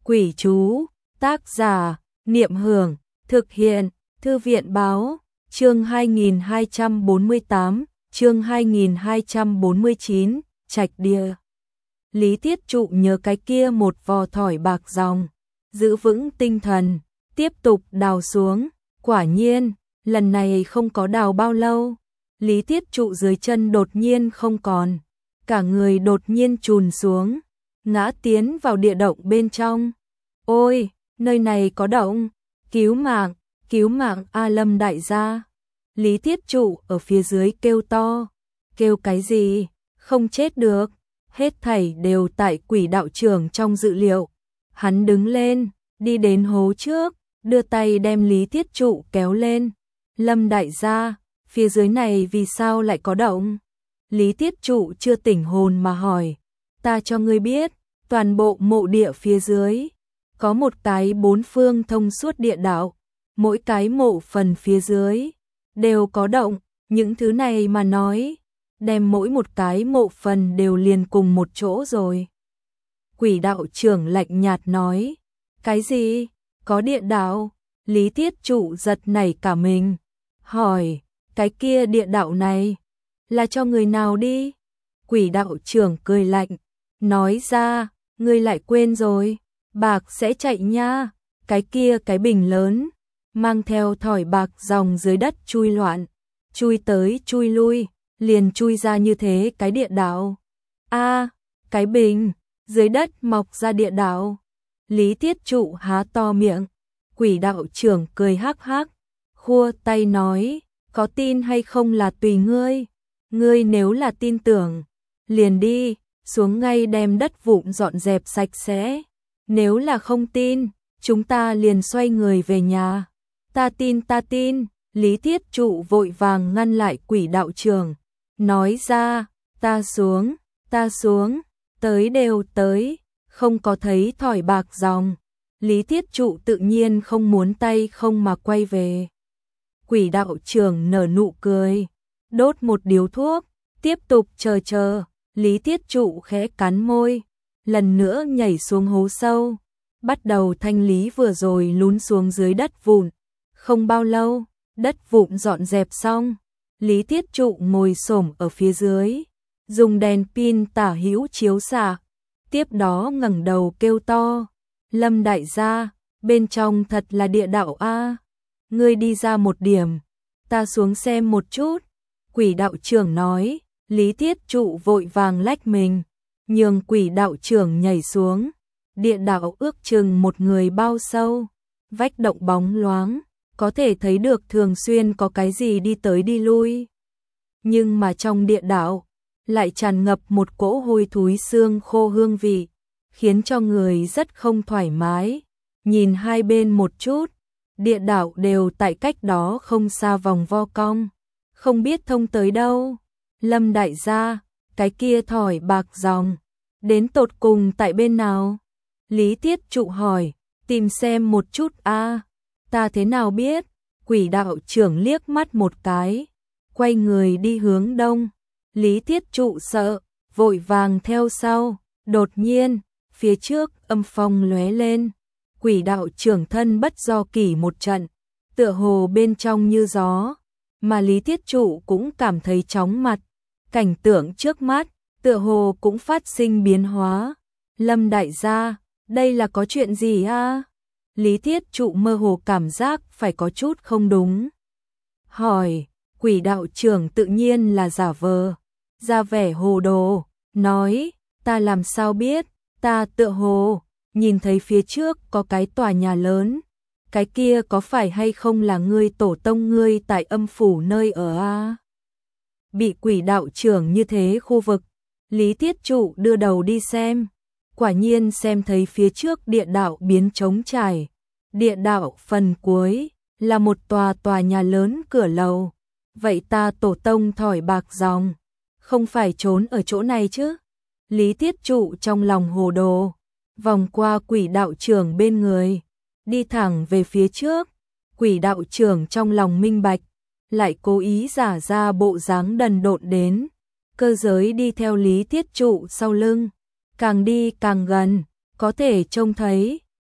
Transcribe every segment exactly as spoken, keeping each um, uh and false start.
Quỷ chú, tác giả, Niệm Hưởng, thực hiện, Thư viện báo, chương hai nghìn hai trăm bốn mươi tám, chương hai nghìn hai trăm bốn mươi chín, Trạch Địa. Lý Thiết Trụ nhớ cái kia một vò thỏi bạc ròng, giữ vững tinh thần, tiếp tục đào xuống, quả nhiên, lần này không có đào bao lâu, Lý Thiết Trụ dưới chân đột nhiên không còn, cả người đột nhiên chùn xuống, ngã tiến vào địa động bên trong. Ôi, nơi này có động, cứu mạng, cứu mạng A Lâm đại gia. Lý Thiết Trụ ở phía dưới kêu to, kêu cái gì, không chết được, hết thảy đều tại Quỷ đạo trưởng trong dự liệu. Hắn đứng lên, đi đến hố trước, đưa tay đem Lý Thiết Trụ kéo lên. Lâm đại gia, phía dưới này vì sao lại có động? Lý Thiết Trụ chưa tỉnh hồn mà hỏi, ta cho ngươi biết, toàn bộ mộ địa phía dưới có một cái bốn phương thông suốt địa đạo, mỗi cái mộ phần phía dưới đều có động, những thứ này mà nói, đem mỗi một cái mộ phần đều liền cùng một chỗ rồi. Quỷ đạo trưởng lạnh nhạt nói, cái gì? Có địa đạo? Lý Thiết Trụ giật nảy cả mình, hỏi, cái kia địa đạo này là cho người nào đi? Quỷ đạo trưởng cười lạnh, nói ra, ngươi lại quên rồi, bạc sẽ chạy nha, cái kia cái bình lớn, mang theo thỏi bạc dòng dưới đất chui loạn, chui tới chui lui, liền chui ra như thế cái địa đạo. A, cái bình, dưới đất mọc ra địa đạo. Lý Thiết Trụ há to miệng, quỷ đạo trưởng cười hắc hắc, khua tay nói, có tin hay không là tùy ngươi, ngươi nếu là tin tưởng, liền đi, xuống ngay đem đất vụn dọn dẹp sạch sẽ, nếu là không tin, chúng ta liền xoay người về nhà. Ta tin ta tin, Lý Thiết Trụ vội vàng ngăn lại quỷ đạo trưởng, nói ra, ta xuống, ta xuống, tới đều tới, không có thấy thỏi bạc dòng. Lý Thiết Trụ tự nhiên không muốn tay không mà quay về. Quỷ đạo trưởng nở nụ cười, đốt một điếu thuốc, tiếp tục chờ chờ. Lý Thiết Trụ khẽ cắn môi, lần nữa nhảy xuống hố sâu, bắt đầu thanh lý vừa rồi lún xuống dưới đất vụn. Không bao lâu, đất vụn dọn dẹp xong, Lý Thiết Trụ ngồi xổm ở phía dưới, dùng đèn pin tả hữu chiếu xạ, tiếp đó ngẩng đầu kêu to, Lâm đại gia, bên trong thật là địa đạo a, ngươi đi ra một điểm, ta xuống xem một chút. Quỷ đạo trưởng nói. Lý Thiết Trụ vội vàng lách mình, nhường quỷ đạo trưởng nhảy xuống. Địa đạo ước chừng một người bao sâu, vách động bóng loáng, có thể thấy được thường xuyên có cái gì đi tới đi lui. Nhưng mà trong địa đạo, lại tràn ngập một cỗ hôi thối xương khô hương vị, khiến cho người rất không thoải mái. Nhìn hai bên một chút, địa đạo đều tại cách đó không xa vòng vo cong, không biết thông tới đâu. Lâm đại gia, cái kia thỏi bạc dòng, đến tột cùng tại bên nào? Lý Thiết Trụ hỏi, tìm xem một chút a, ta thế nào biết? Quỷ đạo trưởng liếc mắt một cái, quay người đi hướng đông. Lý Thiết Trụ sợ, vội vàng theo sau, đột nhiên, phía trước âm phong lóe lên, quỷ đạo trưởng thân bất do kỷ một trận, tựa hồ bên trong như gió, mà Lý Thiết Trụ cũng cảm thấy chóng mặt. Cảnh tượng trước mắt, tựa hồ cũng phát sinh biến hóa. Lâm đại gia, đây là có chuyện gì a? Lý Thiết Trụ mơ hồ cảm giác phải có chút không đúng. Hỏi, quỷ đạo trưởng tự nhiên là giả vờ, ra vẻ hồ đồ, nói, ta làm sao biết, ta tựa hồ, nhìn thấy phía trước có cái tòa nhà lớn, cái kia có phải hay không là ngươi tổ tông ngươi tại âm phủ nơi ở a? Bị quỷ đạo trưởng như thế khu vực, Lý Thiết Trụ đưa đầu đi xem, quả nhiên xem thấy phía trước địa đạo biến trống trải, địa đạo phần cuối là một tòa tòa nhà lớn cửa lầu. Vậy ta tổ tông thỏi bạc dòng, không phải trốn ở chỗ này chứ? Lý Thiết Trụ trong lòng hồ đồ, vòng qua quỷ đạo trưởng bên người, đi thẳng về phía trước. Quỷ đạo trưởng trong lòng minh bạch, lại cố ý giả ra bộ dáng đần độn đến, cơ giới đi theo Lý Thiết Trụ sau lưng, càng đi càng gần, có thể trông thấy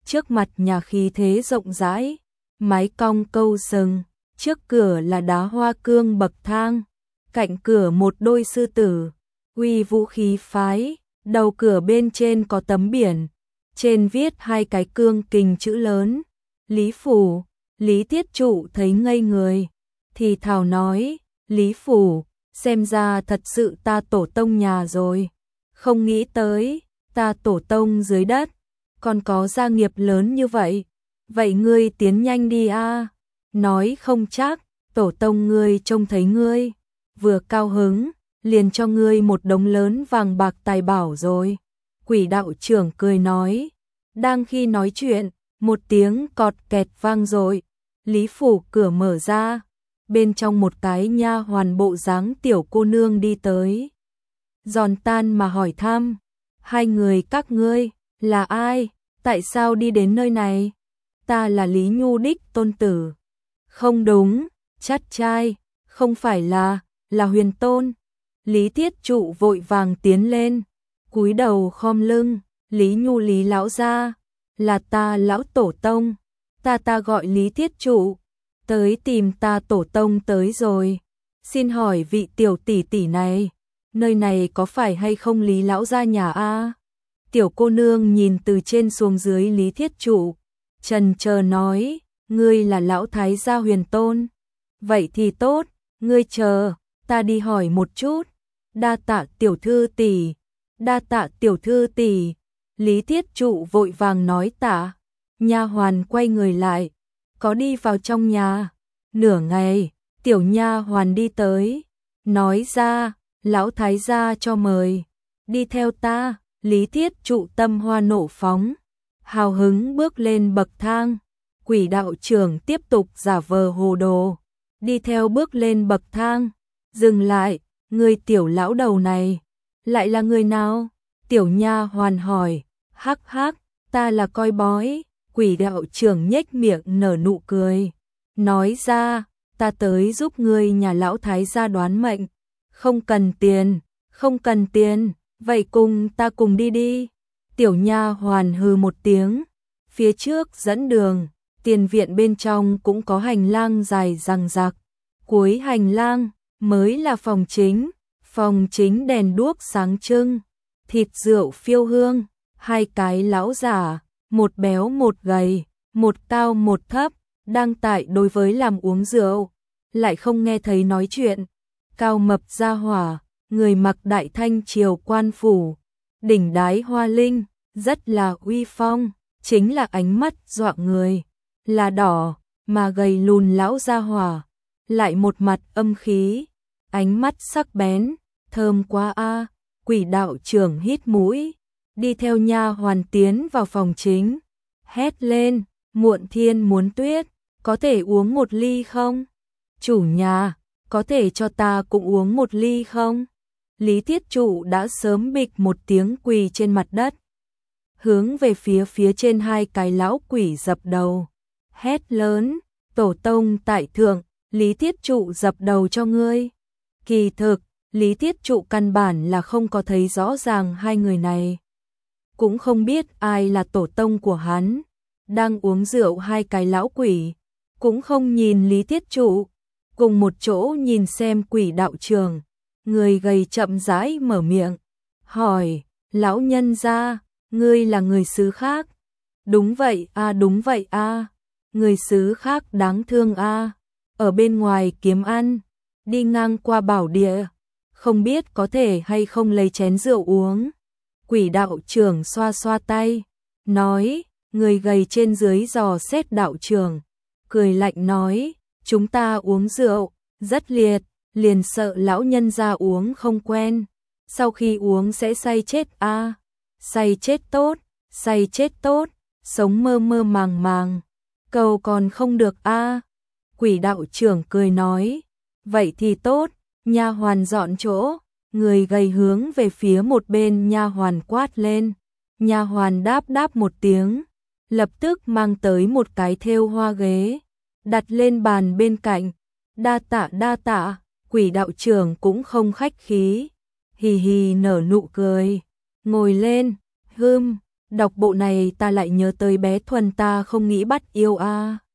trước mặt nhà khí thế rộng rãi, mái cong câu sừng, trước cửa là đá hoa cương bậc thang, cạnh cửa một đôi sư tử, uy vũ khí phái, đầu cửa bên trên có tấm biển, trên viết hai cái cương kình chữ lớn, Lý Phủ. Lý Thiết Trụ thấy ngây người, thì thào nói, Lý Phủ, xem ra thật sự ta tổ tông nhà rồi, không nghĩ tới, ta tổ tông dưới đất, còn có gia nghiệp lớn như vậy, vậy ngươi tiến nhanh đi a. Nói không chắc, tổ tông ngươi trông thấy ngươi, vừa cao hứng, liền cho ngươi một đống lớn vàng bạc tài bảo rồi. Quỷ đạo trưởng cười nói, đang khi nói chuyện, một tiếng cọt kẹt vang rồi, Lý Phủ cửa mở ra, bên trong một cái nha hoàn bộ dáng tiểu cô nương đi tới. Giòn tan mà hỏi thăm, hai người các ngươi, là ai, tại sao đi đến nơi này? Ta là Lý Nhu đích tôn tử. Không đúng, chắt trai, không phải là, là Huyền Tôn. Lý Thiết Trụ vội vàng tiến lên, cúi đầu khom lưng, Lý Nhu Lý lão gia, là ta lão tổ tông, ta ta gọi Lý Thiết Trụ, tới tìm ta tổ tông tới rồi. Xin hỏi vị tiểu tỷ tỷ này, nơi này có phải hay không Lý lão gia nhà a? Tiểu cô nương nhìn từ trên xuống dưới Lý Thiết Trụ, trần chờ nói, ngươi là lão thái gia Huyền Tôn. Vậy thì tốt, ngươi chờ, ta đi hỏi một chút. Đa tạ tiểu thư tỷ, đa tạ tiểu thư tỷ. Lý Thiết Trụ vội vàng nói tạ. Nha hoàn quay người lại, có đi vào trong nhà. Nửa ngày, tiểu nha hoàn đi tới, nói ra, lão thái gia cho mời, đi theo ta. Lý Thiết Trụ tâm hoa nộ phóng, hào hứng bước lên bậc thang. Quỷ đạo trưởng tiếp tục giả vờ hồ đồ, đi theo bước lên bậc thang. Dừng lại, người tiểu lão đầu này, lại là người nào? Tiểu nha hoàn hỏi. Hắc hắc, ta là coi bói. Quỷ đạo trưởng nhếch miệng nở nụ cười, nói ra, ta tới giúp ngươi nhà lão thái gia đoán mệnh. Không cần tiền, không cần tiền, vậy cùng ta cùng đi đi. Tiểu nha hoàn hừ một tiếng, phía trước dẫn đường, tiền viện bên trong cũng có hành lang dài dằng dặc. Cuối hành lang mới là phòng chính, phòng chính đèn đuốc sáng trưng, thịt rượu phiêu hương, hai cái lão giả, một béo một gầy, một cao một thấp, đang tại đối với làm uống rượu, lại không nghe thấy nói chuyện. Cao mập ra hỏa, người mặc đại thanh triều quan phủ, đỉnh đái hoa linh, rất là uy phong, chính là ánh mắt dọa người, là đỏ, mà gầy lùn lão ra hỏa, lại một mặt âm khí, ánh mắt sắc bén, thơm quá a. Quỷ đạo trưởng hít mũi, đi theo nha hoàn tiến vào phòng chính, hét lên, Muộn Thiên muốn tuyết, có thể uống một ly không? Chủ nhà, có thể cho ta cũng uống một ly không? Lý Thiết Trụ đã sớm bịch một tiếng quỳ trên mặt đất, hướng về phía phía trên hai cái lão quỷ dập đầu, hét lớn, tổ tông tại thượng, Lý Thiết Trụ dập đầu cho ngươi. Kỳ thực, Lý Thiết Trụ căn bản là không có thấy rõ ràng hai người này, cũng không biết ai là tổ tông của hắn. Đang uống rượu hai cái lão quỷ, cũng không nhìn Lý Thiết Trụ, cùng một chỗ nhìn xem quỷ đạo trường. Người gầy chậm rãi mở miệng, hỏi, lão nhân gia, ngươi là người xứ khác? Đúng vậy a, đúng vậy a, người xứ khác đáng thương a, ở bên ngoài kiếm ăn, đi ngang qua bảo địa, không biết có thể hay không lấy chén rượu uống. Quỷ đạo trưởng xoa xoa tay, nói, người gầy trên dưới dò xét đạo trưởng, cười lạnh nói, chúng ta uống rượu, rất liệt, liền sợ lão nhân gia uống không quen, sau khi uống sẽ say chết a. À. Say chết tốt, say chết tốt, sống mơ mơ màng màng, cầu còn không được a. À. Quỷ đạo trưởng cười nói, vậy thì tốt, nha hoàn dọn chỗ. Người gầy hướng về phía một bên nha hoàn quát lên, nha hoàn đáp đáp một tiếng, lập tức mang tới một cái thêu hoa ghế, đặt lên bàn bên cạnh. Đa tạ đa tạ. Quỷ đạo trưởng cũng không khách khí, hì hì nở nụ cười, ngồi lên, hưm, Đọc bộ này ta lại nhớ tới bé Thuần ta không nghĩ bắt yêu a.